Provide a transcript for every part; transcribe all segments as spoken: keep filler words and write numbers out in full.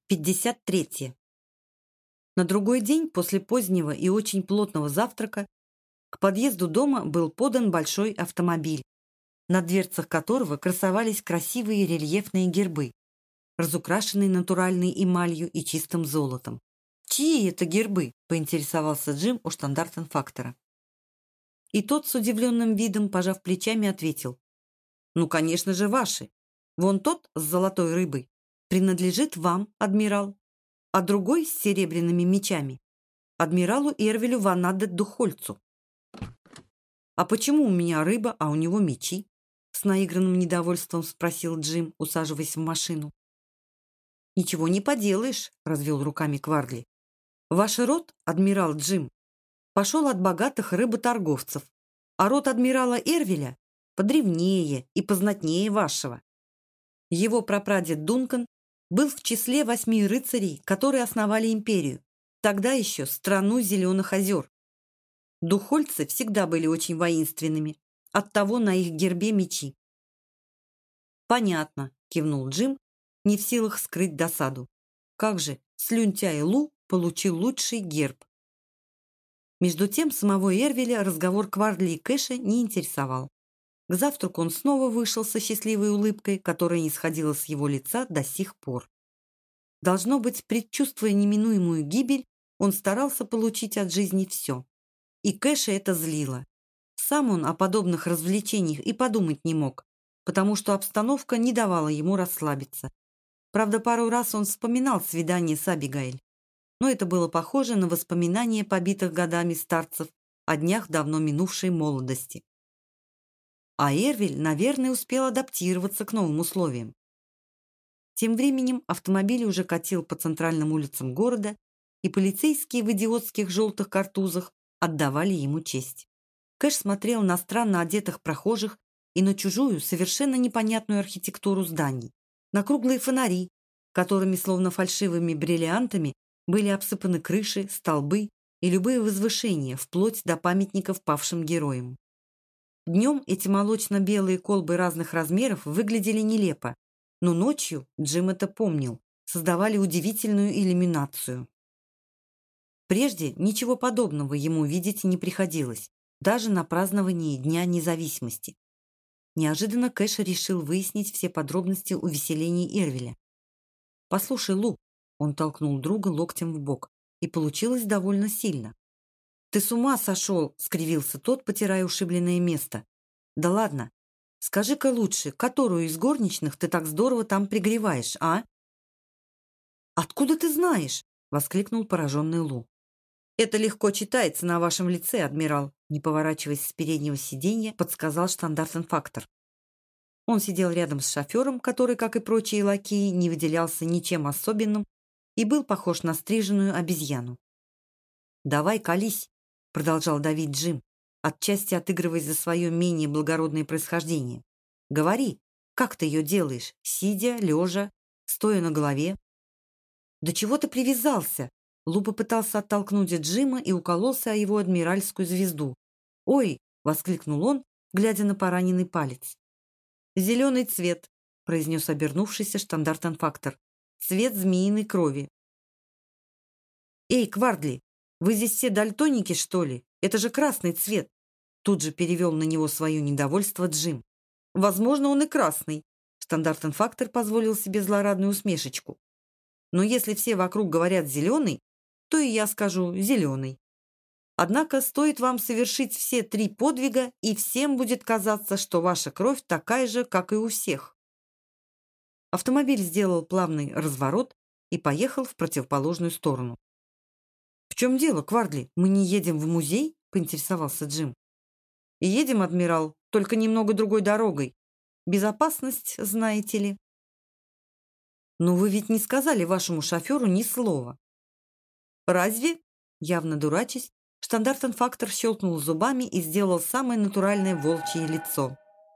пятьдесят третье. На другой день после позднего и очень плотного завтрака к подъезду дома был подан большой автомобиль, на дверцах которого красовались красивые рельефные гербы, разукрашенные натуральной эмалью и чистым золотом. «Чьи это гербы?» – поинтересовался Джим у штандартенфактора. И тот с удивленным видом, пожав плечами, ответил: «Ну, конечно же, ваши. Вон тот с золотой рыбой принадлежит вам, адмирал, а другой с серебряными мечами – адмиралу Эрвелю ван Адет-Духольцу». «А почему у меня рыба, а у него мечи?» – с наигранным недовольством спросил Джим, усаживаясь в машину. «Ничего не поделаешь», – развел руками Квардли. «Ваш род, адмирал Джим, пошел от богатых рыботорговцев, а род адмирала Эрвеля подревнее и познатнее вашего. Его прапрадед Дункан был в числе восьми рыцарей, которые основали империю, тогда еще страну Зеленых озер. Духольцы всегда были очень воинственными, оттого на их гербе мечи». «Понятно», — кивнул Джим, не в силах скрыть досаду. «Как же, слюнтяй Лу получил лучший герб». Между тем самого Эрвеля разговор Квардли и Кэша не интересовал. К завтраку он снова вышел со счастливой улыбкой, которая не сходила с его лица до сих пор. Должно быть, предчувствуя неминуемую гибель, он старался получить от жизни все. И Кэша это злило. Сам он о подобных развлечениях и подумать не мог, потому что обстановка не давала ему расслабиться. Правда, пару раз он вспоминал свидание с Абигейл, но это было похоже на воспоминания побитых годами старцев о днях давно минувшей молодости. А Эрвель, наверное, успел адаптироваться к новым условиям. Тем временем автомобиль уже катил по центральным улицам города, и полицейские в идиотских желтых картузах отдавали ему честь. Кэш смотрел на странно одетых прохожих и на чужую, совершенно непонятную архитектуру зданий, на круглые фонари, которыми, словно фальшивыми бриллиантами, были обсыпаны крыши, столбы и любые возвышения, вплоть до памятников павшим героям. Днем эти молочно-белые колбы разных размеров выглядели нелепо, но ночью, Джим это помнил, создавали удивительную иллюминацию. Прежде ничего подобного ему видеть не приходилось, даже на праздновании Дня независимости. Неожиданно Кэш решил выяснить все подробности увеселений Эрвеля. «Послушай, Лу», — он толкнул друга локтем в бок, и получилось довольно сильно. «Ты с ума сошел!» — скривился тот, потирая ушибленное место. «Да ладно. Скажи-ка лучше, которую из горничных ты так здорово там пригреваешь, а?» «Откуда ты знаешь?» — воскликнул пораженный Лу. «Это легко читается на вашем лице, адмирал», — не поворачиваясь с переднего сиденья, подсказал штандартенфактор. Он сидел рядом с шофером, который, как и прочие лакеи, не выделялся ничем особенным и был похож на стриженную обезьяну. «Давай, колись», — продолжал давить Джим, отчасти отыгрываясь за свое менее благородное происхождение. «Говори, как ты ее делаешь? Сидя, лежа, стоя на голове?» «Да чего ты привязался?» Лу попытался оттолкнуть Джима и укололся о его адмиральскую звезду. «Ой!» — воскликнул он, глядя на пораненный палец. «Зеленый цвет», — произнес обернувшийся штандартенфактор. «Цвет змеиной крови». «Эй, Квардли, вы здесь все дальтоники, что ли? Это же красный цвет!» Тут же перевел на него свое недовольство Джим. «Возможно, он и красный», — штандартенфактор позволил себе злорадную усмешечку. «Но если все вокруг говорят «зеленый», то и я скажу «зеленый». Однако стоит вам совершить все три подвига, и всем будет казаться, что ваша кровь такая же, как и у всех». Автомобиль сделал плавный разворот и поехал в противоположную сторону. «В чем дело, Квардли? Мы не едем в музей?» — поинтересовался Джим. «Едем, адмирал, только немного другой дорогой. Безопасность, знаете ли». «Но вы ведь не сказали вашему шоферу ни слова». «Разве?» — явно дурачась, штандартенфактор щелкнул зубами и сделал самое натуральное волчье лицо.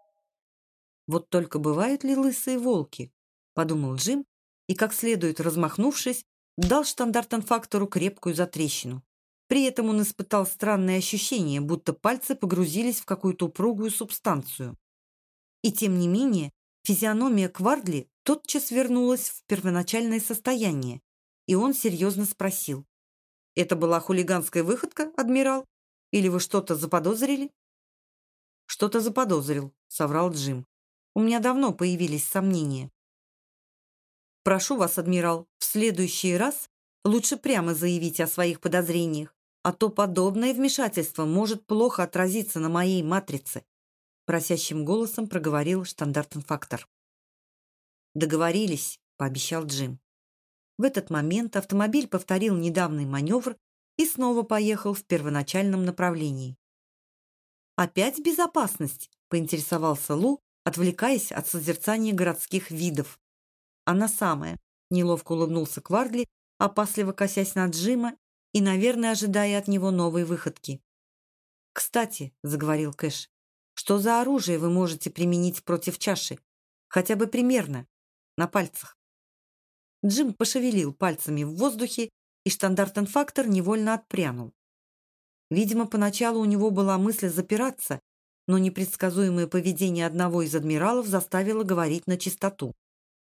«Вот только бывают ли лысые волки?» — подумал Джим и, как следует размахнувшись, дал штандартенфактору крепкую затрещину. При этом он испытал странное ощущение, будто пальцы погрузились в какую-то упругую субстанцию. И тем не менее физиономия Квардли тотчас вернулась в первоначальное состояние, и он серьезно спросил. «Это была хулиганская выходка, адмирал? Или вы что-то заподозрили?» «Что-то заподозрил», — соврал Джим. «У меня давно появились сомнения». «Прошу вас, адмирал, в следующий раз лучше прямо заявите о своих подозрениях, а то подобное вмешательство может плохо отразиться на моей матрице», просящим голосом проговорил штандартенфактор. «Договорились», — пообещал Джим. В этот момент автомобиль повторил недавний маневр и снова поехал в первоначальном направлении. «Опять безопасность?» — поинтересовался Лу, отвлекаясь от созерцания городских видов. «Она самая», — неловко улыбнулся Квардли, опасливо косясь на Джима и, наверное, ожидая от него новой выходки. «Кстати», — заговорил Кэш, — «что за оружие вы можете применить против чаши? Хотя бы примерно, на пальцах». Джим пошевелил пальцами в воздухе, и штандартенфактор невольно отпрянул. Видимо, поначалу у него была мысль запираться, но непредсказуемое поведение одного из адмиралов заставило говорить на чистоту.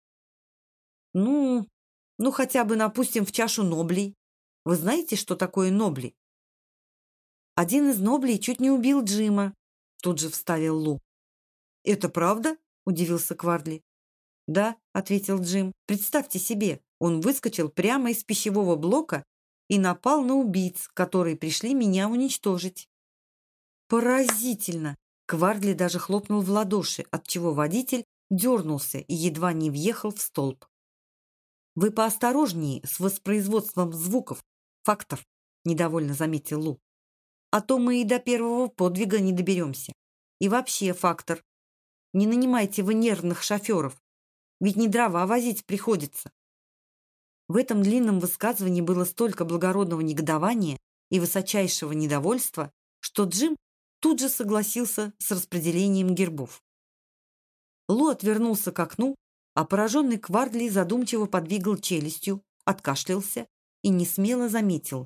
«Ну, ну хотя бы напустим в чашу ноблей. Вы знаете, что такое нобли?» «Один из ноблей чуть не убил Джима», — тут же вставил Лу. «Это правда?» — удивился Квардли. «Да», — ответил Джим. «Представьте себе, он выскочил прямо из пищевого блока и напал на убийц, которые пришли меня уничтожить». «Поразительно!» Квардли даже хлопнул в ладоши, отчего водитель дернулся и едва не въехал в столб. «Вы поосторожнее с воспроизводством звуков, фактор», — недовольно заметил Лу. «А то мы и до первого подвига не доберемся. И вообще, фактор, не нанимайте вы нервных шоферов, ведь не дрова возить приходится». В этом длинном высказывании было столько благородного негодования и высочайшего недовольства, что Джим тут же согласился с распределением гербов. Лу отвернулся к окну, а пораженный Квардли задумчиво подвигал челюстью, откашлялся и несмело заметил.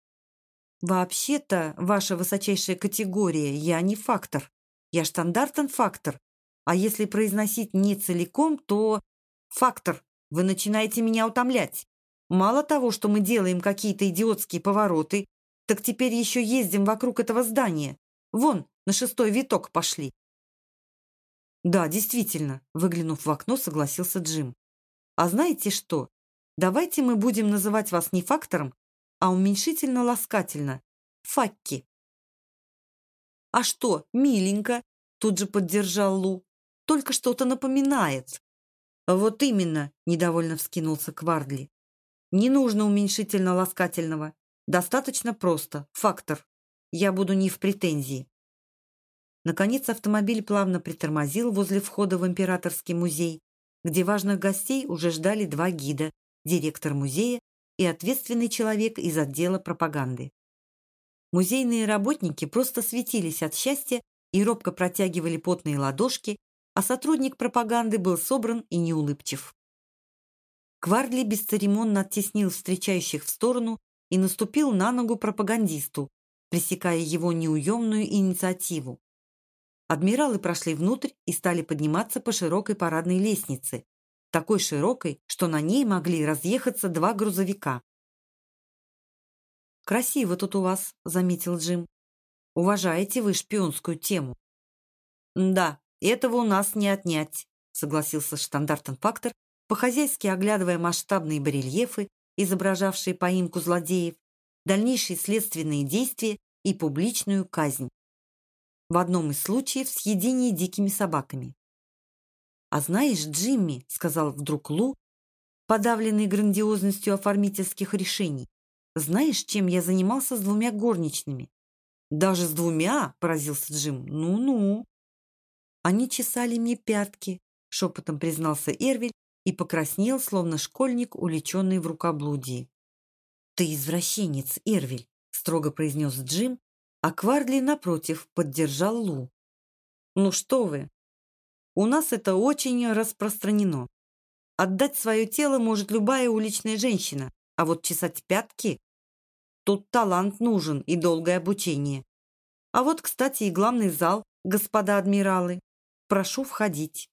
«Вообще-то, ваша высочайшая категория, я не фактор, я штандартенфактор, а если произносить не целиком, то... Фактор, вы начинаете меня утомлять. Мало того, что мы делаем какие-то идиотские повороты, так теперь еще ездим вокруг этого здания. Вон, на шестой виток пошли». «Да, действительно», — выглянув в окно, согласился Джим. «А знаете что? Давайте мы будем называть вас не фактором, а уменьшительно-ласкательно. Факки». «А что, миленько», — тут же поддержал Лу. «Только что-то напоминает». «Вот именно», — недовольно вскинулся Квардли. «Не нужно уменьшительно-ласкательного. Достаточно просто. Фактор. Я буду не в претензии». Наконец автомобиль плавно притормозил возле входа в Императорский музей, где важных гостей уже ждали два гида, директор музея и ответственный человек из отдела пропаганды. Музейные работники просто светились от счастья и робко протягивали потные ладошки, а сотрудник пропаганды был собран и неулыбчив. Квардли бесцеремонно оттеснил встречающих в сторону и наступил на ногу пропагандисту, пресекая его неуемную инициативу. Адмиралы прошли внутрь и стали подниматься по широкой парадной лестнице, такой широкой, что на ней могли разъехаться два грузовика. «Красиво тут у вас», — заметил Джим. «Уважаете вы шпионскую тему?» «Да, этого у нас не отнять», — согласился штандартенфактор, по-хозяйски оглядывая масштабные барельефы, изображавшие поимку злодеев, дальнейшие следственные действия и публичную казнь. В одном из случаев съедение дикими собаками. «А знаешь, Джимми, — сказал вдруг Лу, подавленный грандиозностью оформительских решений, — знаешь, чем я занимался с двумя горничными?» «Даже с двумя?» — поразился Джим. «Ну-ну». «Они чесали мне пятки», — шепотом признался Эрвиль и покраснел, словно школьник, увлеченный в рукоблудии. «Ты извращенец, Эрвиль», — строго произнес Джим, а Квардли, напротив, поддержал Лу. «Ну что вы, у нас это очень распространено. Отдать свое тело может любая уличная женщина, а вот чесать пятки — тут талант нужен и долгое обучение. А вот, кстати, и главный зал, господа адмиралы. Прошу входить».